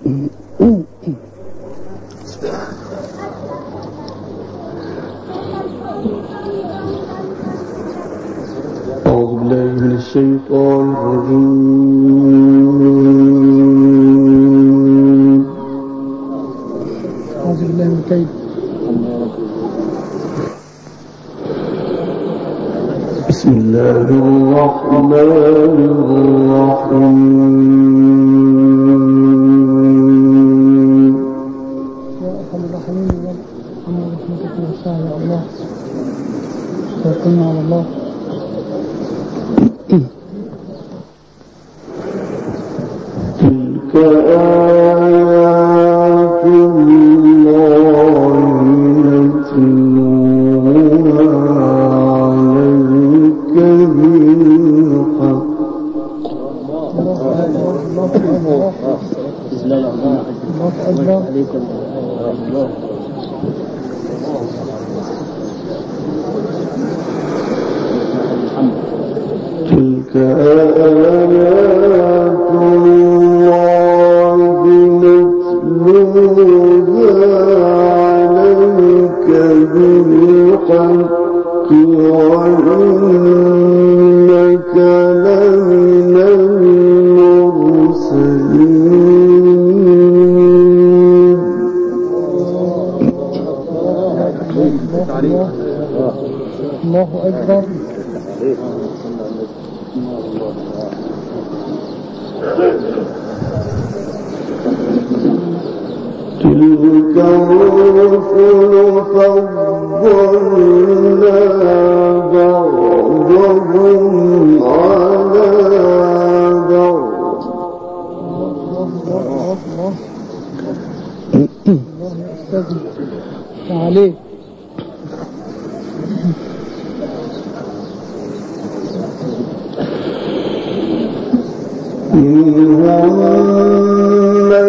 أعوذ بالله من الشيطان الرجيم. أعوذ بالله من الكيد. بسم الله الرحمن الرحيم. يا أرحم الراحمين يا رب، أنا رحمتك وسعها يا الله، توكلنا على الله. تلك آيات الله نتلوها عليك بالحق. تلك آيات الله نتلوها عليك بالحق وإنك لمن المرسلين. الله أكبر. تلك الرسل فضلنا بعضهم على بعض. الله يا أستاذي تعالي. منهم من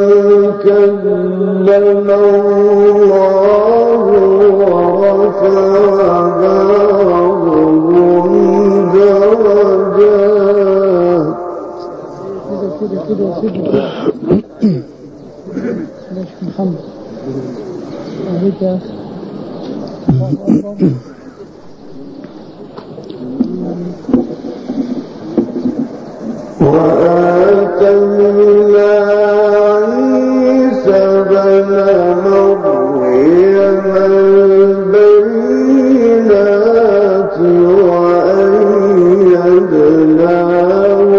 كلم الله ورفع بعضهم درجات. كده ليش محمد عليك يا أخي. الله أكبر. وآتينا عيسى ابن مريم البينات وأيدناه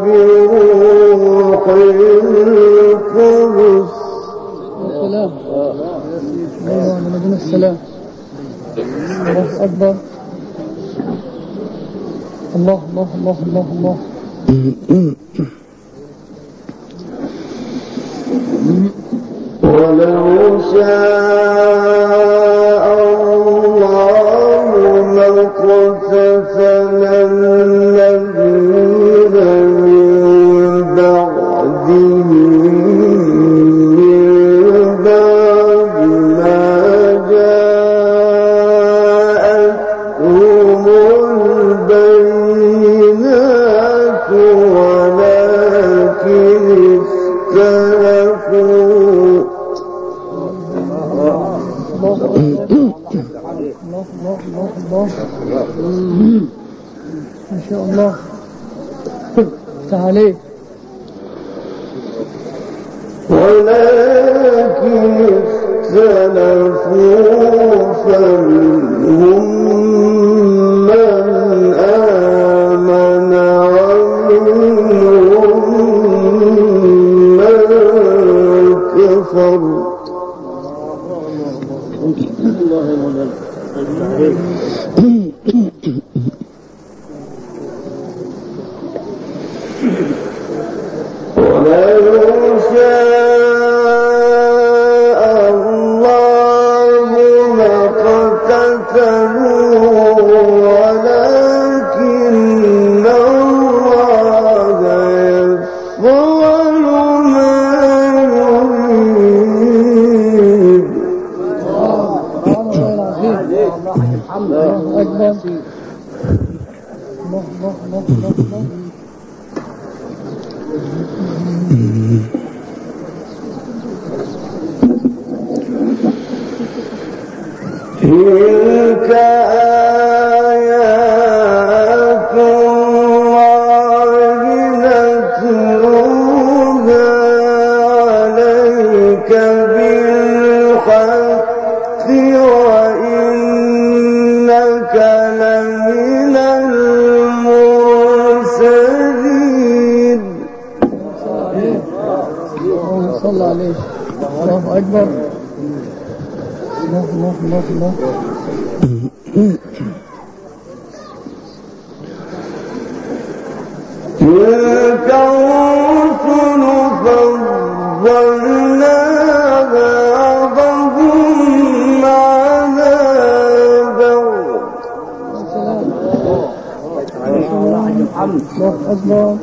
بروح القدس. السلام. أيوة نبينا السلام. الله أكبر. الله الله الله الله الله. ولو شاء الله لاقتتل الذين من بعدهم من بعد ما جاءتهم البينات ولكن اختلفوا. الله ما شاء الله. تعالي. ولكن اختلفوا فمنهم من آمن ومنهم من كفر. ولو شاء الله لقتتلوا ولكن الله يفعل ما يريد. الله أكبر. الله صلى عليه. الله أكبر. الله الله الله الله. تلك الرسل فضلنا بعضهم على بعض. الله أكبر.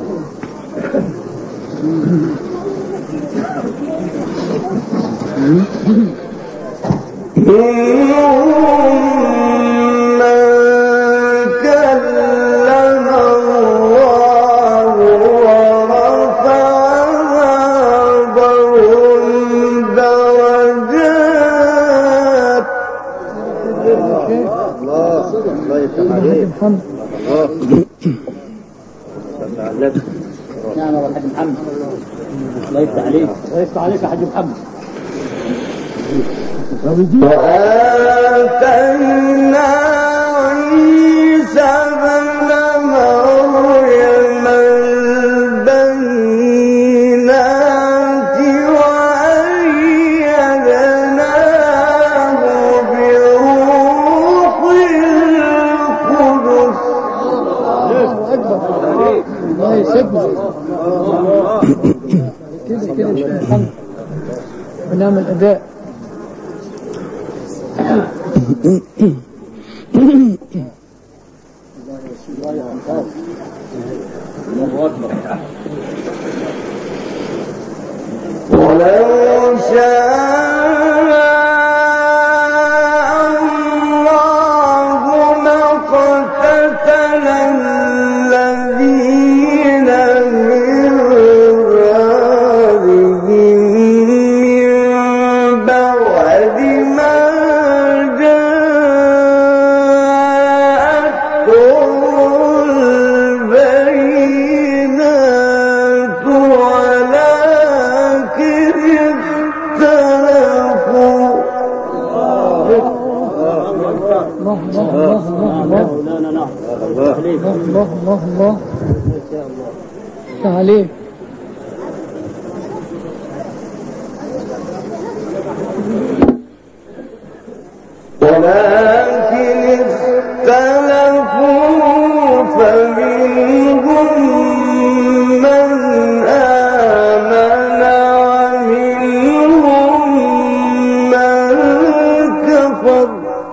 نعم يا حاج محمد. الله يفتح عليك. الله يفتح عليك يا حاج محمد. وآتينا عيسى ابن مريم البينات وأيدناه بروح القدس. الله أكبر. الله يسبح. كده الحمد ونعم الأداء. ولو شاء الله ما اقتتل الذين من بعدهم من بعد ما جاءتهم البينات ولكن اختلفوا. الله تعالى. ولكن اختلفوا فمنهم من آمن ومنهم من كفر.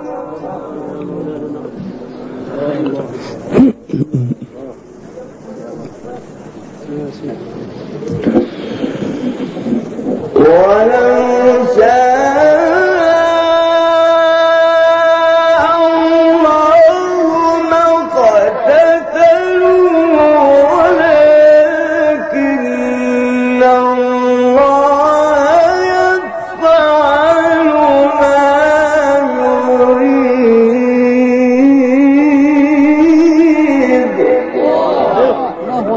ولو شاء الله ما اقتتلوا ولكن الله يفعل ما يريد. الله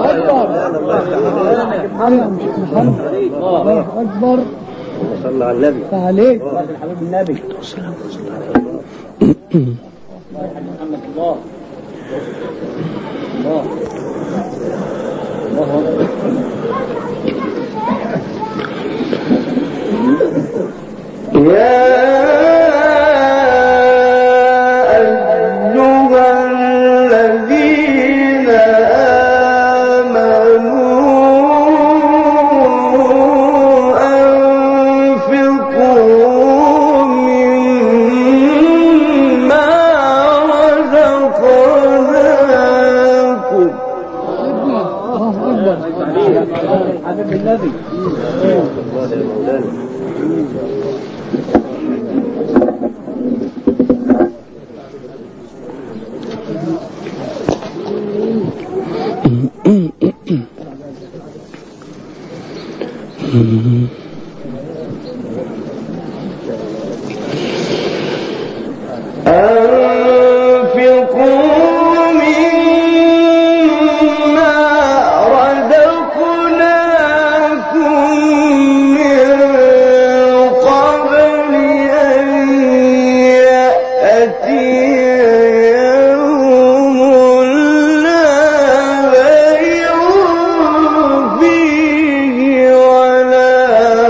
أكبر. صلى على النبي. عليك. حبيب النبي. محمد الله. الله. الله أكبر. يا أيها الذين آمنوا أنفقوا مما رزقناكم. الله أكبر. حبيب النبي. أنفقوا مما رزقناكم من قبل أن يأتي يوم لا بيع فيه ولا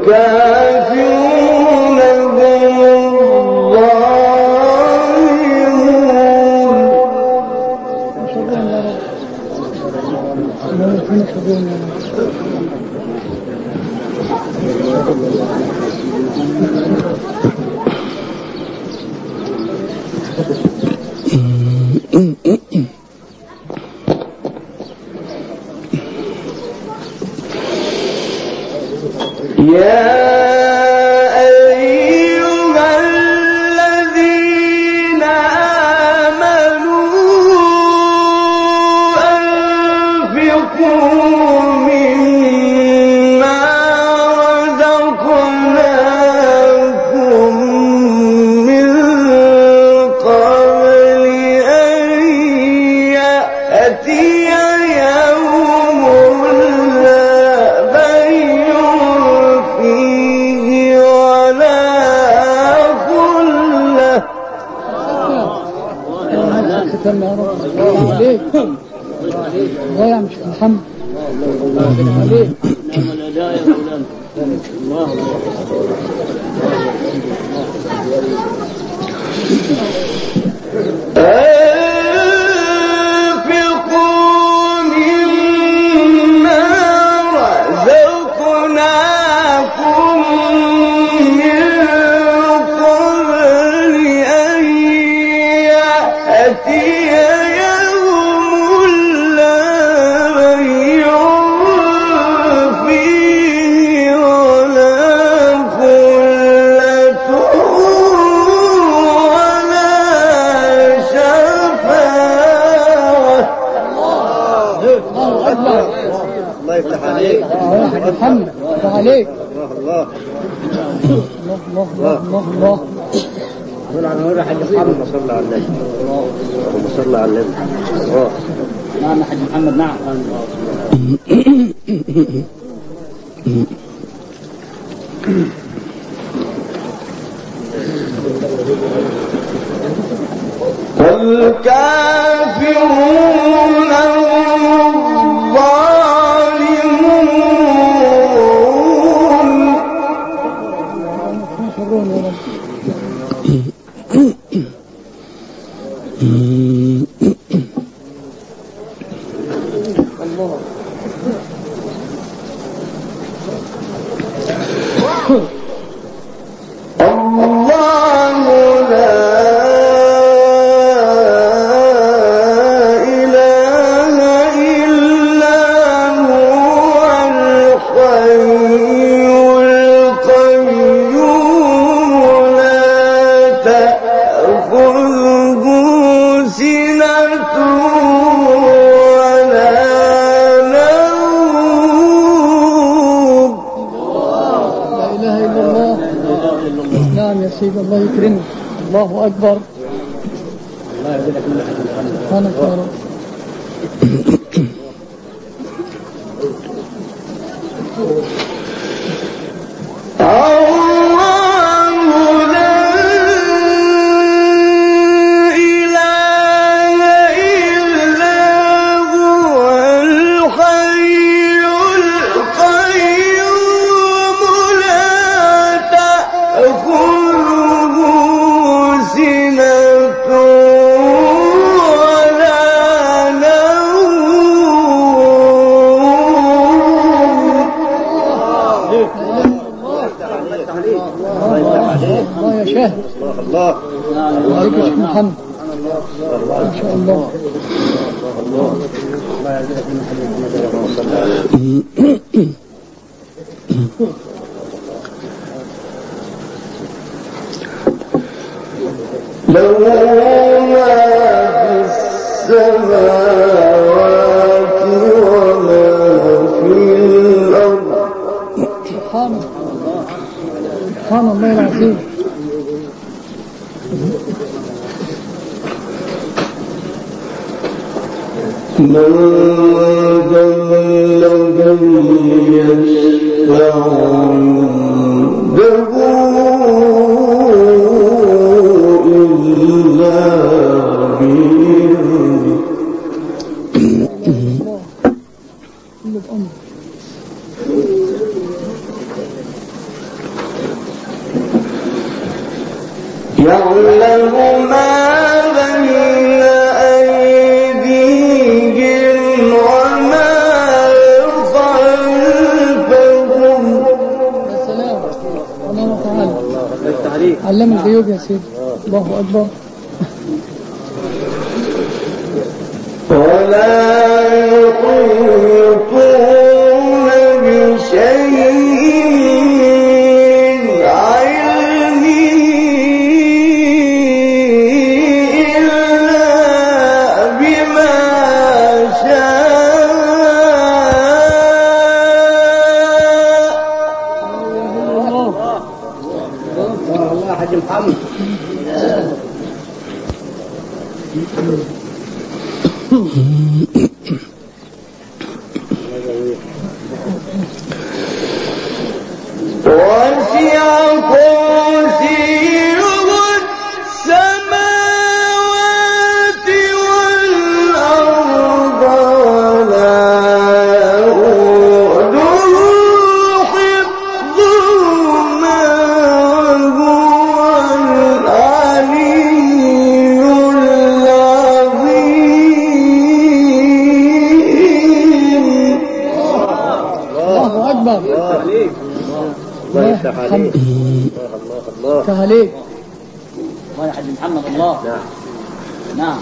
والكافرون هم يا مش محمد عليك محمد عليك الله نقول حاج محمد صلى على النبي اللهم صل على النبي نعم حاج محمد نعم والكافرون الله يكرمك الله أكبر الله يجزاك سبحانك يا رب الله يا شاه الله عليك يا شيخ محمد ان شاء الله الله يجزاك من له ما في السماوات وما في الأرض سبحان الله العظيم من ذا الذي يشفع عنده إلا بإذنه يعلم ما بين أيديهم وما خلفهم. يا سلام الله تعالى علم الغيوب يا سيدي. الله أكبر. ولا يحيطون بشيء عليك الله يا حاج محمد. الله نعم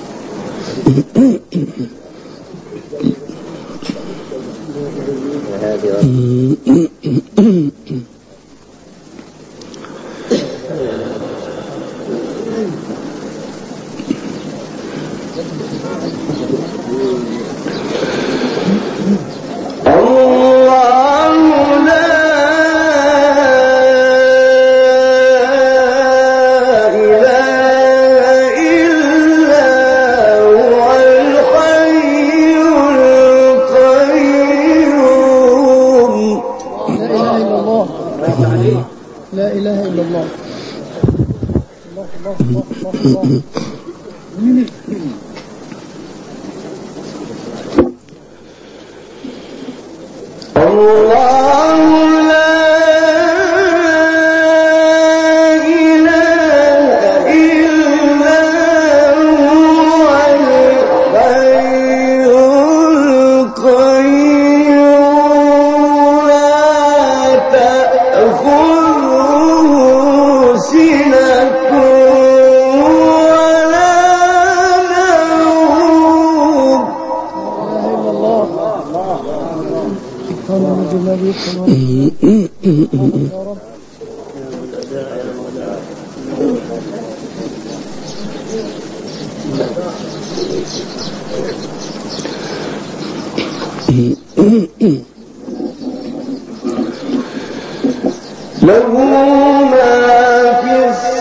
له ما في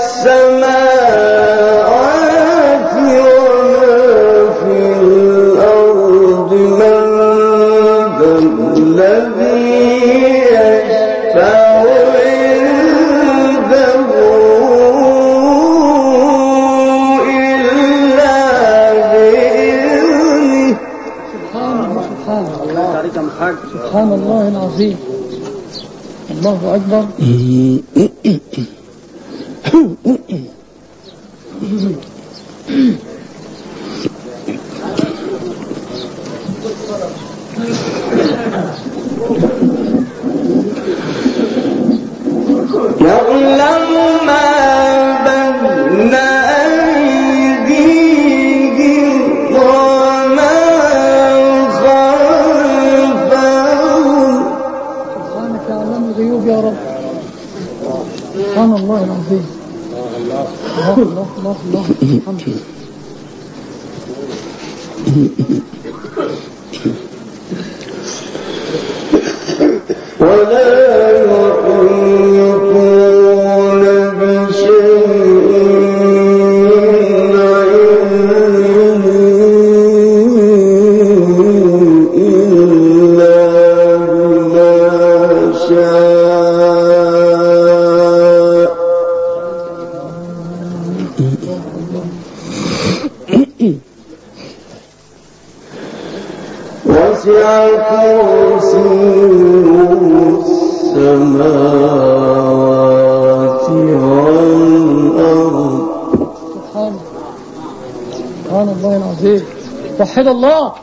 السماوات وما في الأرض من ذا الذي يشفع عنده إلا بإذنه. سبحان الله العظيم. الله أكبر. يعلم ما بين أيديهم وما خلفهم. سبحانك يا علام الغيوب يا رب. سبحان الله العظيم. الله الله الله الله الحمد. ولا يحيطون بشيء إلا بما شاء. وسع كرسيه السماوات وحد الله.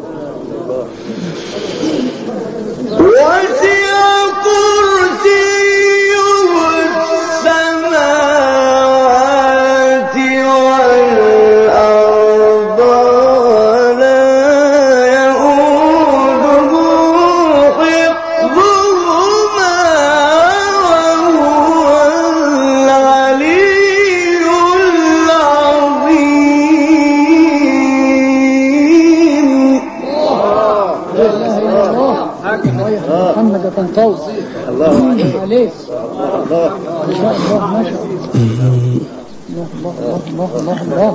وسع كرسيه السماوات والأرض ولا يؤوده حفظهما وهو العلي العظيم. لا اله الا الله. محمد تنطوي الله عليه. الله ما شاء الله ما شاء الله. الله الله الله الله.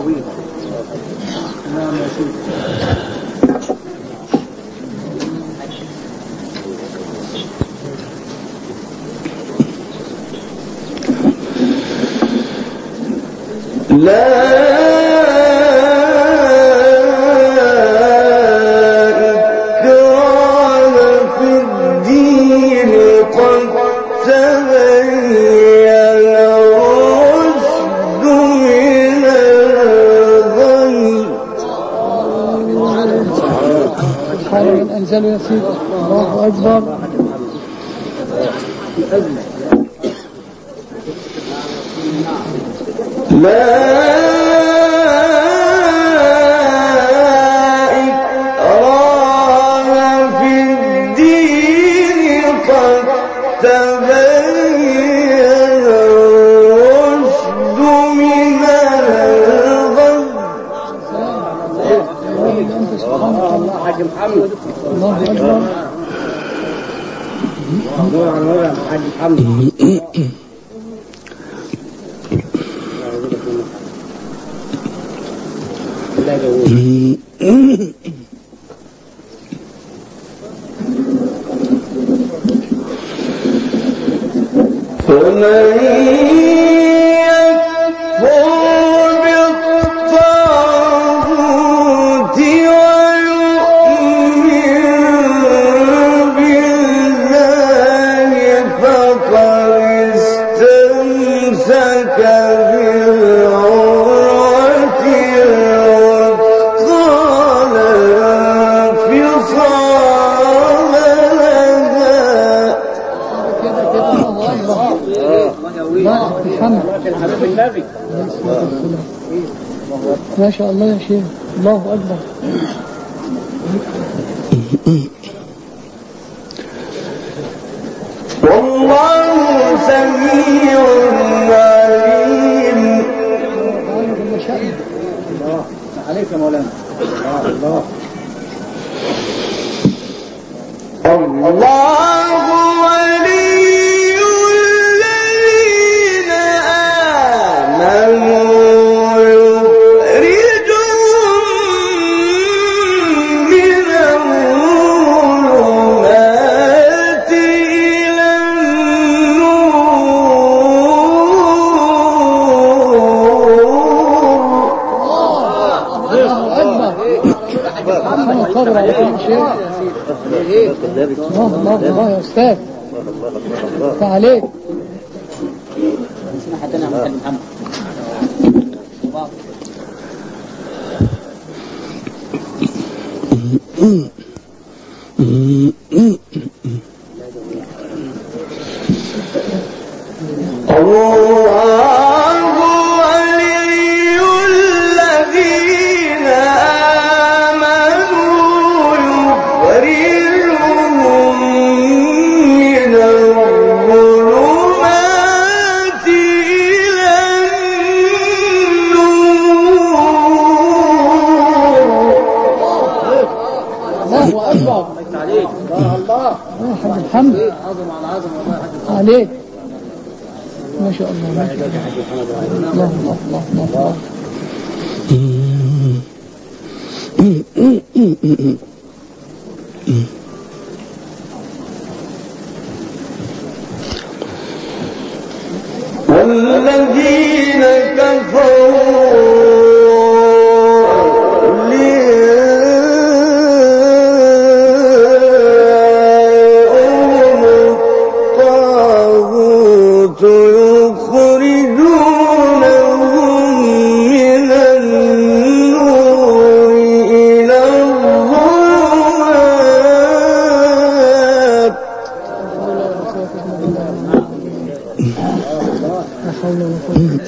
لا أنزلوا يا سيدي. الله أكبر. لا إكراه في الدين قد تبين الرشد من الغي. الله حاج محمد. الله أكبر. موضوع عن وضع حاج محمد. فمن يكفر بالطاغوت ويؤمن بالله فقد استمسك بالعروة الوثقى لا انفصام لها. كده كده. الله أكبر. محمد. حبيب النبي. ما شاء الله يا شيخ. الله أكبر. والله سميع عليم. عليك يا مولانا. الله الله ولي الذين آمنوا يخرجهم من الظلمات إلى الله أكبر. عليك يا شيخ. الله الله يا أستاذ. عليك. اسمع حتى نعم حاج محمد. الحمد عليك. ما شاء الله. ما شاء الله. الله الله الله والذين كفروا يخرجونهم من النور إلى لا حول ولا قوة إلا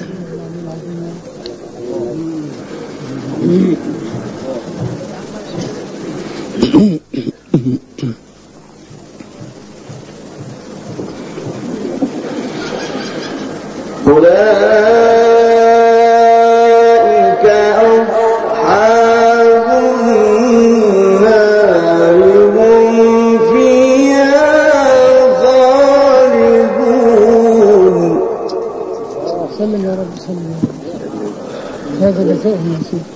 بالله. أولئك أصحاب النار هم فيها خالدون. سلم يا رب سلم. هذا جزاؤهم يا سيدي.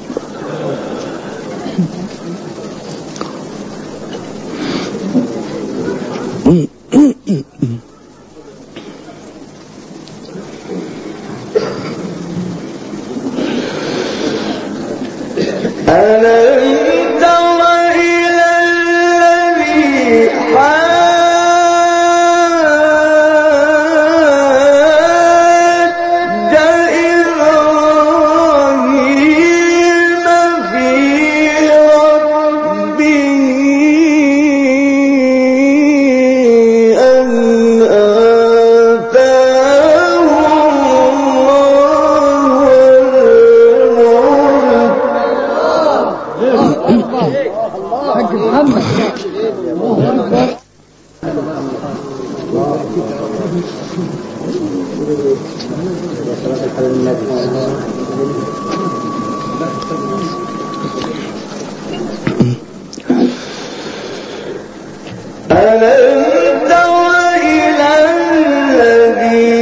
ألم تر إلى الذي حاج إبراهيم في ربه أن آتاه حق محمد. الله أكبر. ألم تر إلى الذي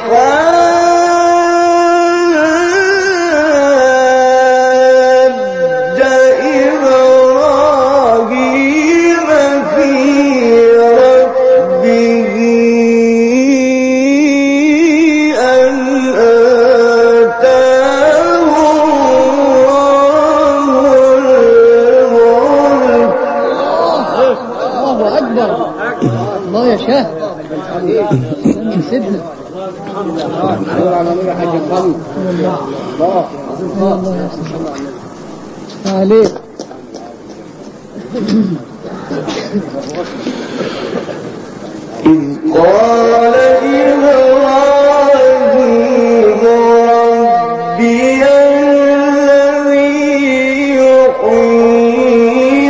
حاج إبراهيم في ربه أن آتاه الله أكبر. الله يا شاه. سيدنا. الله عليك. إذ قال إبراهيم ربي الذي يحيي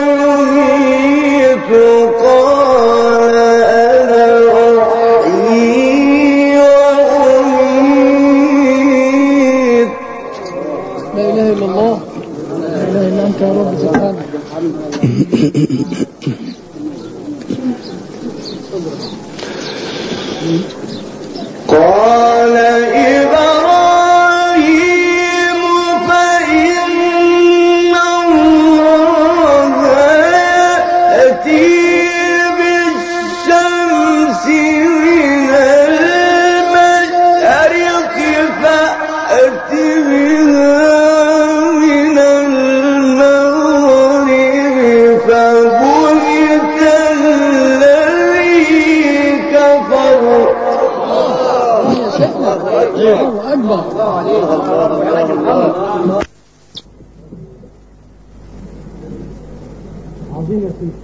ويميت قال أنا أحيي وأميت. لا إله إلا الله. لا إله إلا أنت يا رب سبحانك. قال إبراهيم فإن الله يأتي بالشمس من المشرق فأت بها من المغرب فبهت الذي كفر. الله أكبر. عظيم يا سيدي.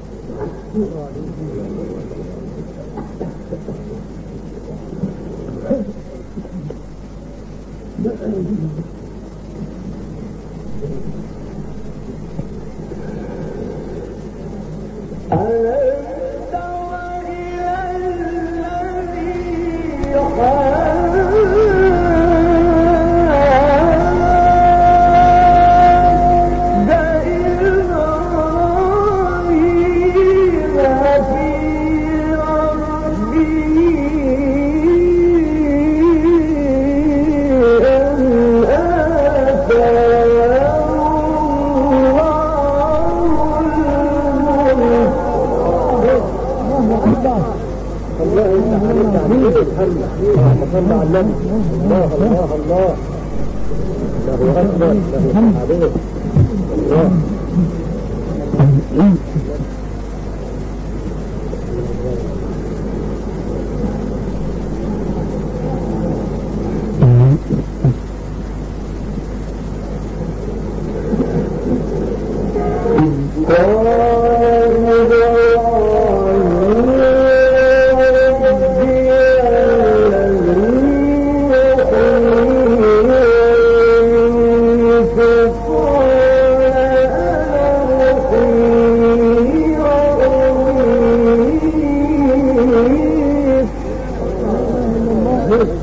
قال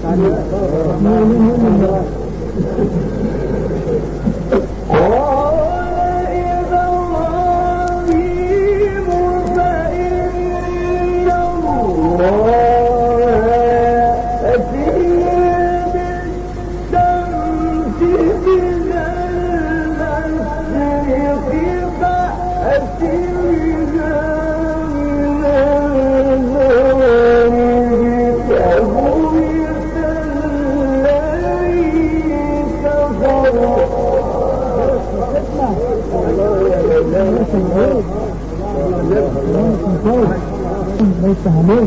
ليس عليك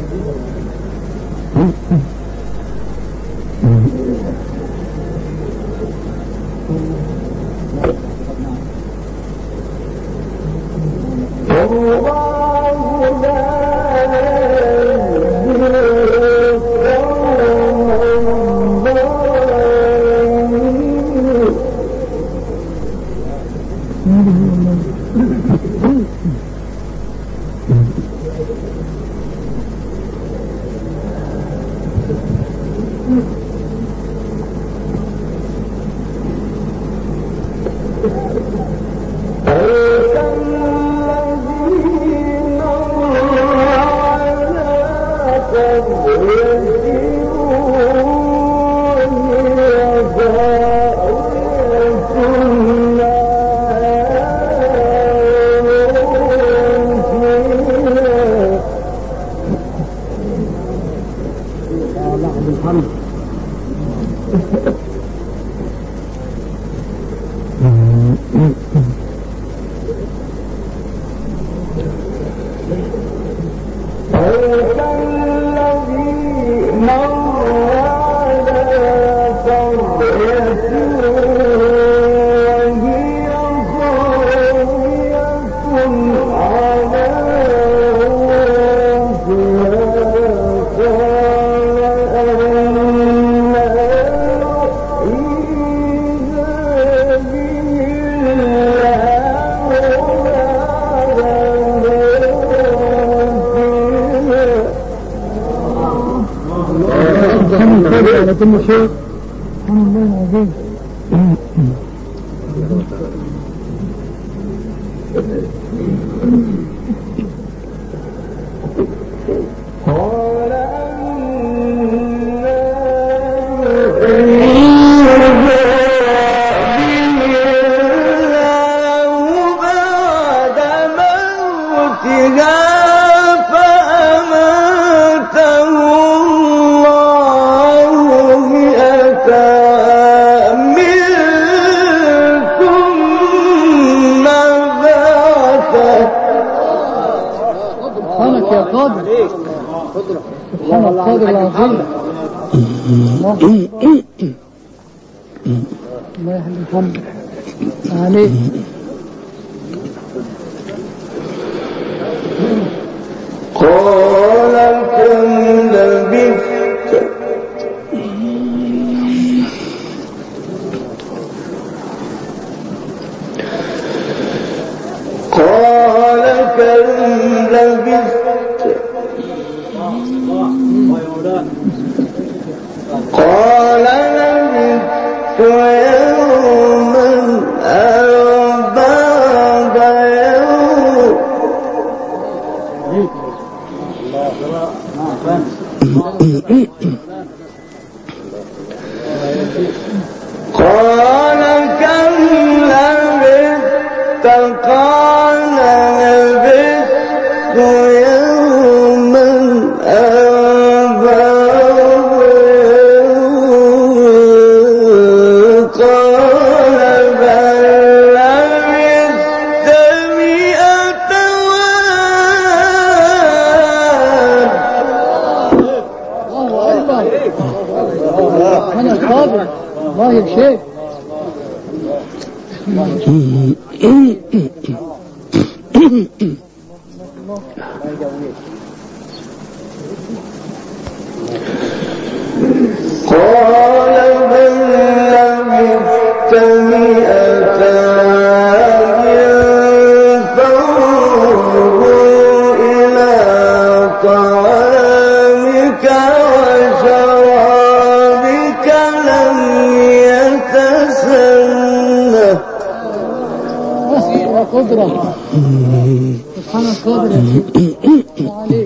كل شيء سبحان الله العظيم. الله يحل الحمد عليك. قال كم لبثت قال كم لبثت قال لبثت يوما أو بعض يوم قال كم لبثت قال لبثت يوما أو بعض يوم قال بل لبثت مئة عام. أنا القادر الله يبشيك. قال بل لبثت مئة عام فانظر إلى طعامك وشرابك القدرة سبحان القادر يا سيدي الله عليك.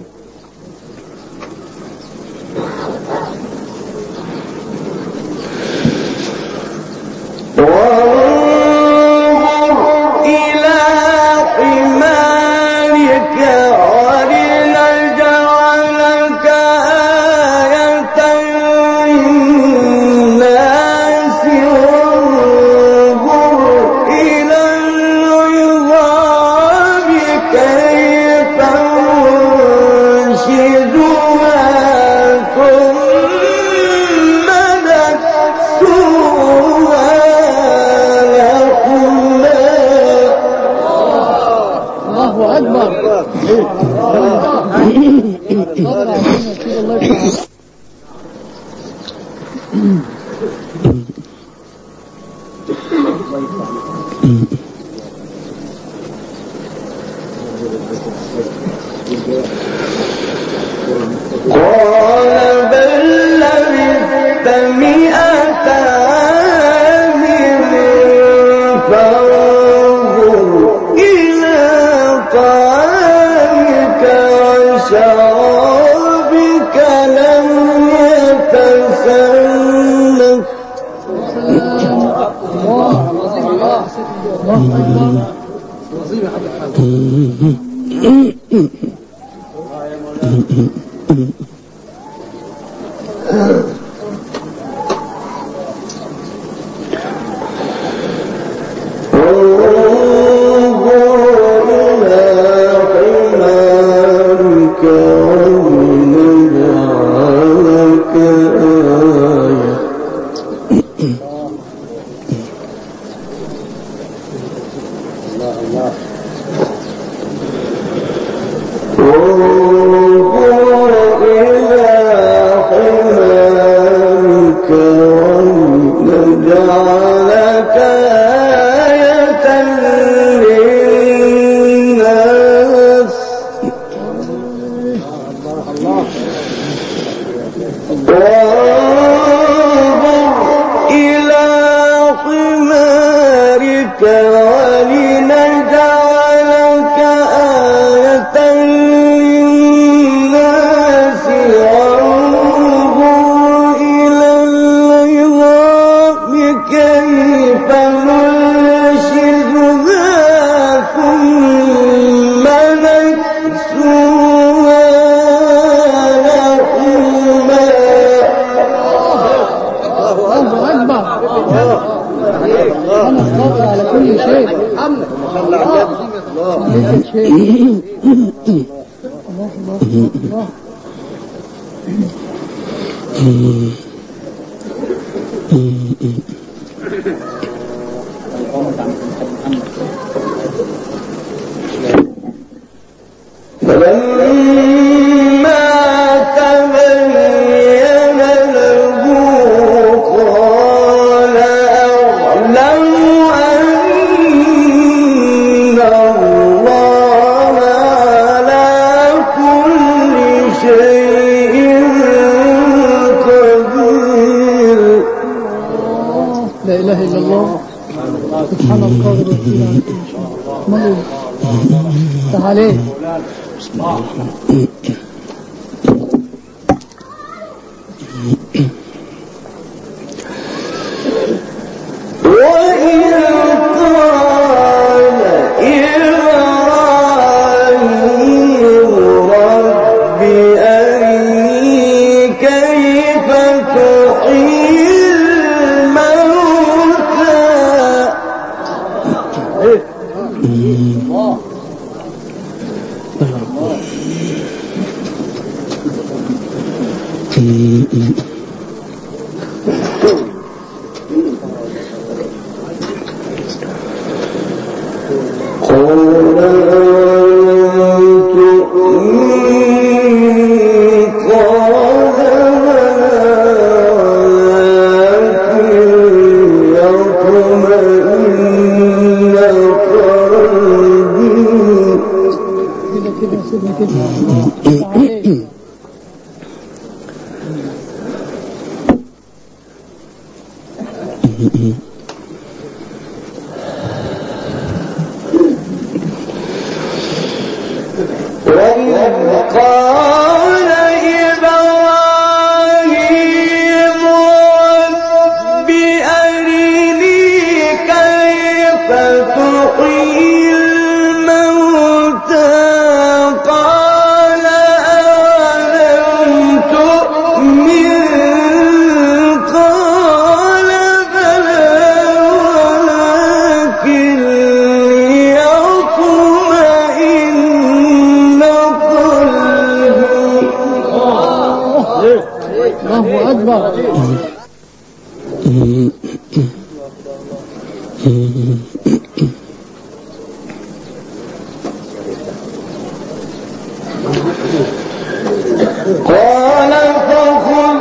قال فخذ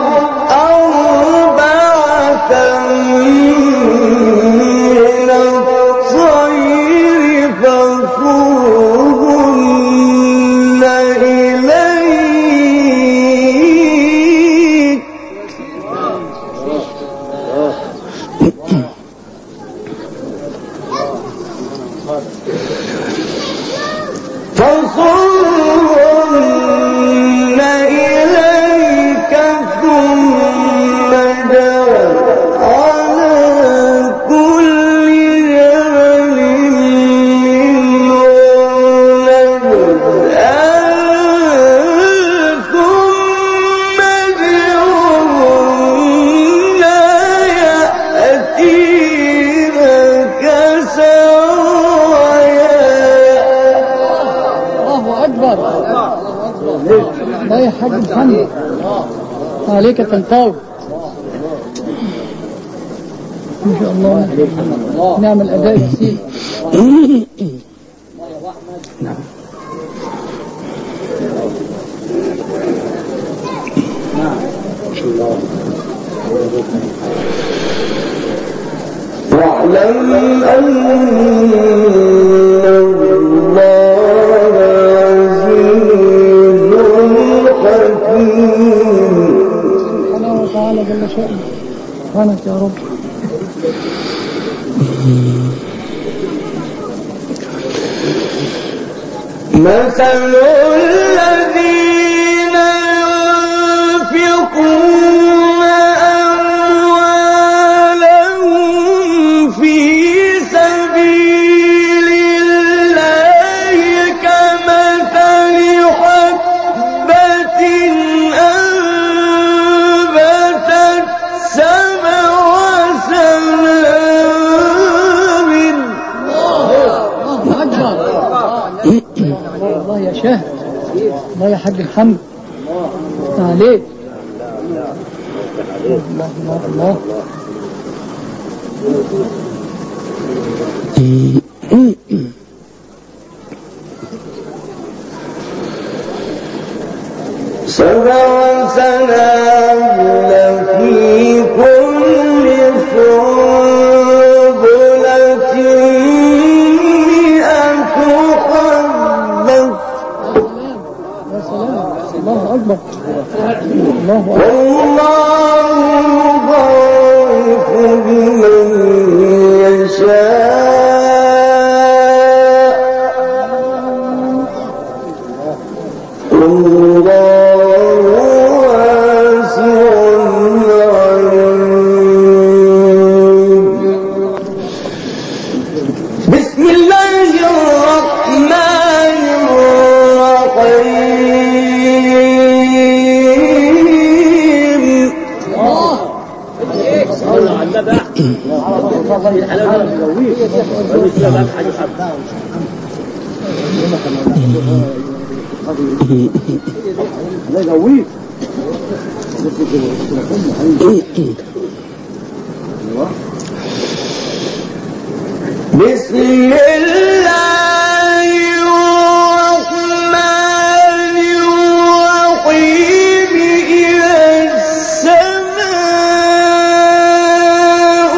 أربعة من الطير فصرهن إليك ثم اجعل على كل جبل منهن جزءا ثم ادعهن يأتينك سعيا. الله أكبر. الله يا حاج محمد عليك تنطوي ما شاء الله. نعم الأداء يا سيدي. نعم. واعلم أن الله عزيز حكيم. سبحانه وتعالى جل شأنه. سبحانك يا رب. مثل الذين ينفقون أموالهم في سبيل الله كمثل حبة أنبتت سبع سنابل. الله أكبر. الله يا شهد. الله يا حاج محمد عليك. الله الله الله. سبع سنابل في كل سنبلة مئة حبة. يا سلام. الله أكبر. الله أكبر. والله يضاعف لمن يشاء والله واسع عليم. بسم الله الرحمن الرحيم. صلى على النبي. الله يقويك. بسم الله الرحمن الرحيم. إذا السماء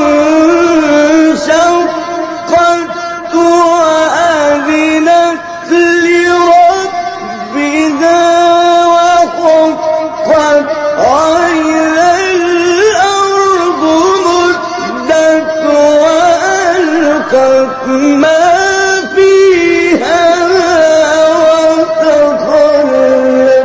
انشقت وأذنت لربها وحقت وإذا الأرض مدت وألقت ما فيها وتخلت.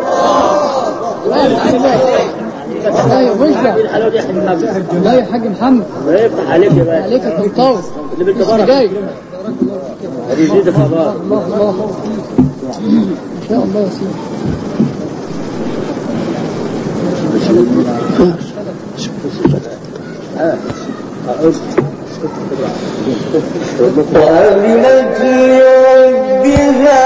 الله يوجع. الله يا حاج محمد الله يفتح عليك يا باشا. عليك تنطوي. اللي بالتبارك جاي. هذه يزيدك الله. الله الله. إن شاء الله يا سيدي. وأذنت لربها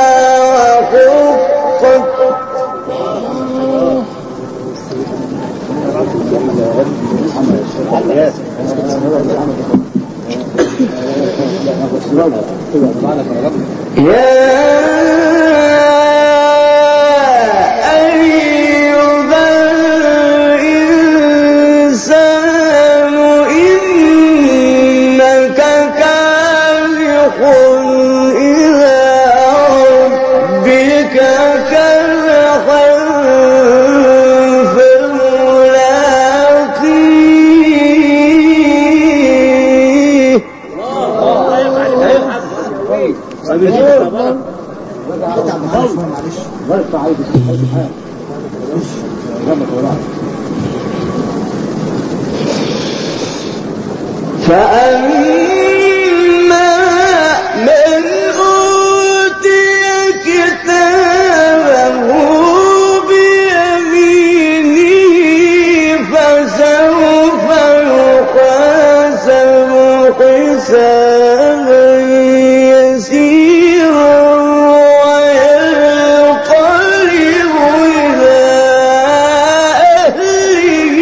وحقت فأما من أوتي كتابه بيمينه فسوف يحاسب حسابا يسيرا وينقلب إلى أهله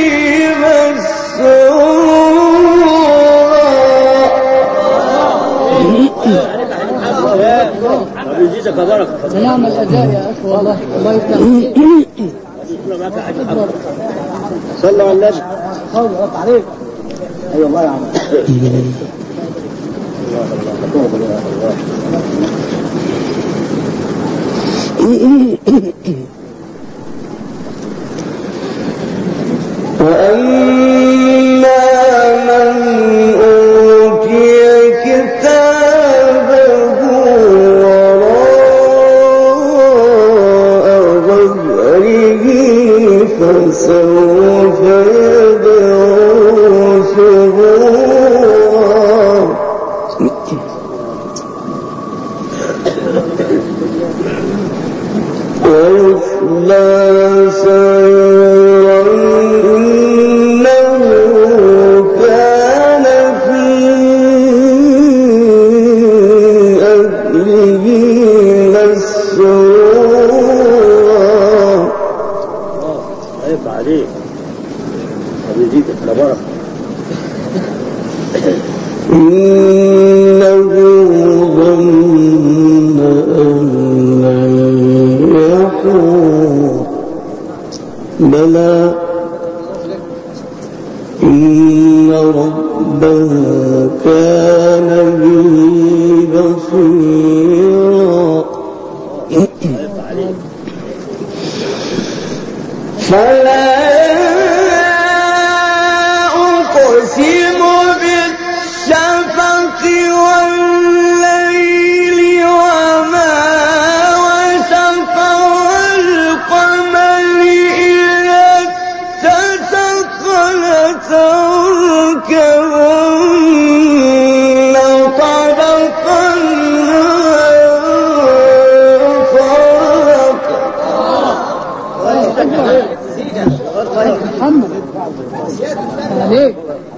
نعم الأداء يا أخي والله الله يفتح صلوا على النبي. حاول يغطى عليك. أي والله يا عم. وأما من أوتي كتابه وراء ظهره فسوف يدعو ثبورا ويصلى سعيرا إنه كان في أهله مسرورا. عيب عليك يزيدك لبركة. إنه ظن أن لن يحور بلى إن ربه كان به بصيرا. فلا أقسم بالشفق والليل وما وسق والقمر إذا اتسق لتركبن طبقا محمد عليك.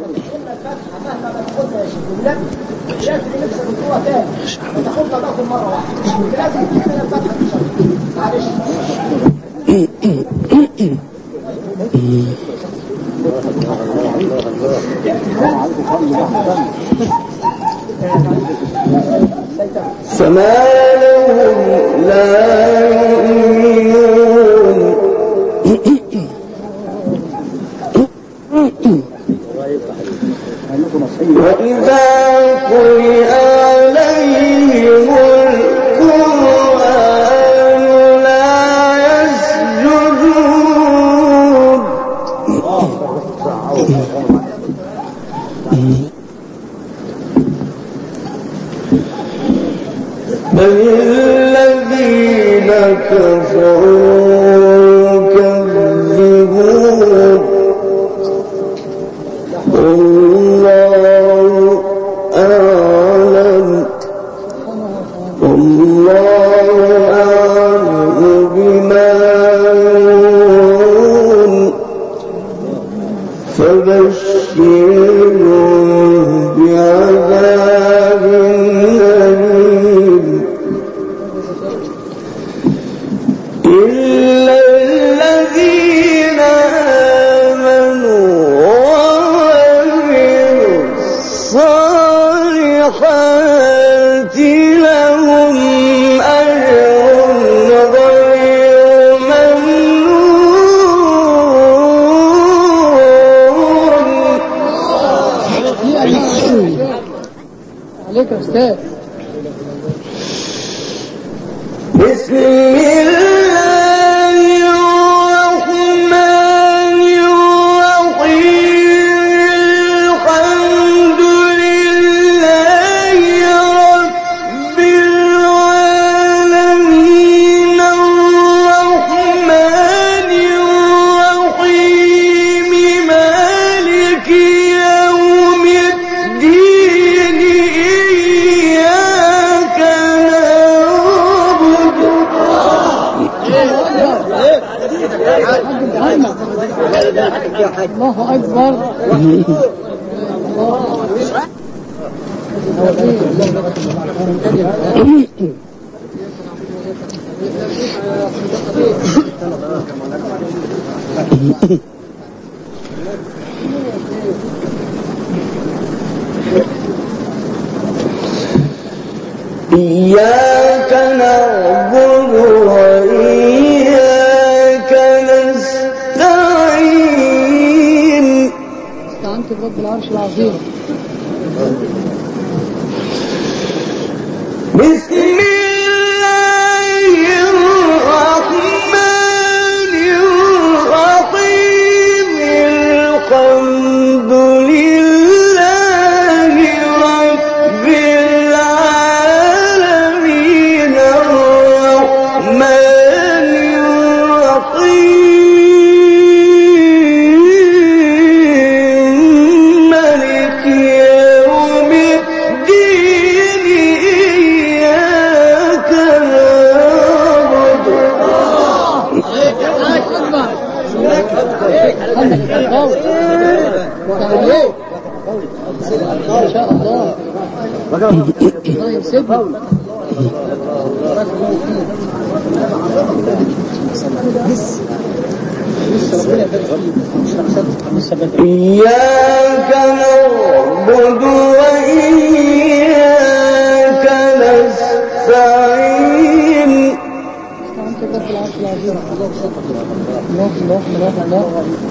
فما لهم لا يؤمنون وإذا قرئ عليهم القرآن لا يسجدون بل الذين كفروا يكذبون والله أعلم بما يوعون فبشرهم بعذاب أليم إلا الذين آمنوا عليك يا أستاذ. بسم الله الرحمن الرحيم الحمد لله رب العالمين الرحمن الرحيم مالك يوم الدين إياك نعبد الله أكبر. إياك نعبد وإياك نستعين استعنت برب العرش العظيم. بسم الله الرحمن الرحيم الحمد لله رب العالمين الرحمن الرحيم مالك يوم الدين إياك نعبد ما شاء الله. الله يسلمك. إياك نعبد وإياك نستعين استعنت برب العرش العظيم. الله الله الله الله.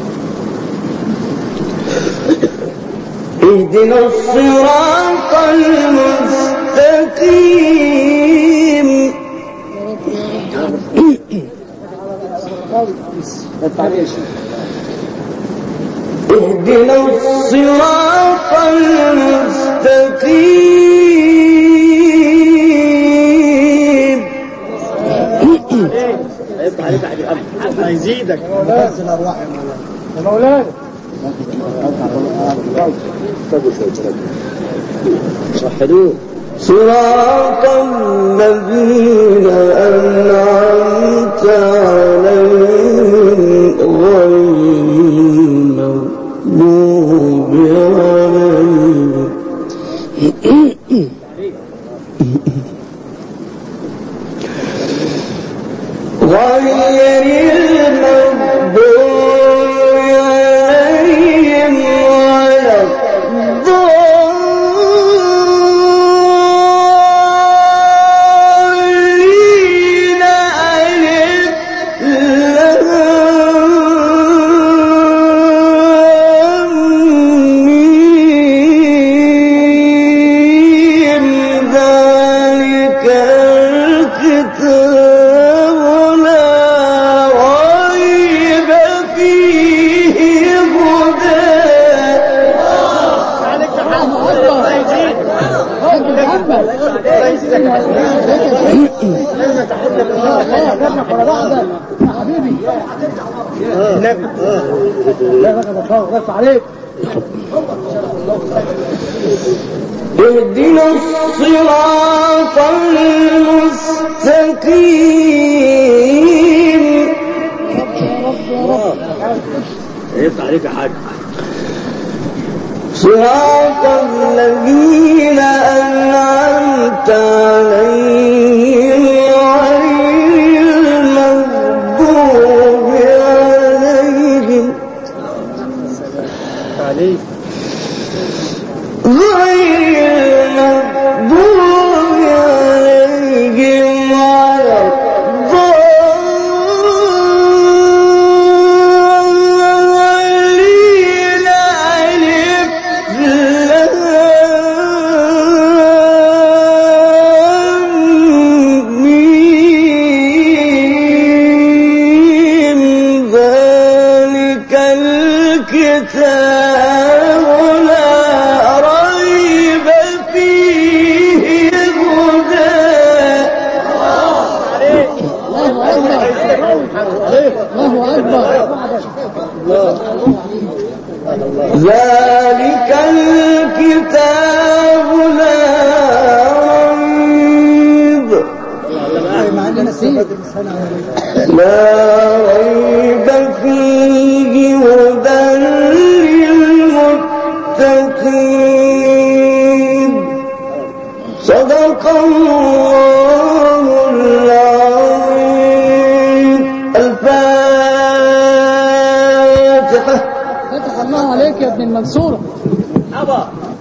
اهدنا الصراط المستقيم اهدنا الصراط المستقيم هيفتح عليك حاجة الله يزيدك تنزل أرواح يا مولانا. وحدوه صراط الذين أنعمت عليهم غير المغضوب عليهم غير المغضوب عليهم ولا الضالين ألف لام ميم ذلك الكتاب لا ريب فيه هدى اهدنا الصراط المستقيم هيفتح عليك حاجة صراط الذين أنعمت عليهم غير المغضوب عليهم غير المغضوب عليهم ولا الضالين ألف لام الكتاب لا ريب فيه هدى. الله أكبر. ذلك الكتاب لا ريب فيه هدى للمتقين. صدق الله العظيم. الفاتحة. فتح الله عليك يا ابن المنصورة.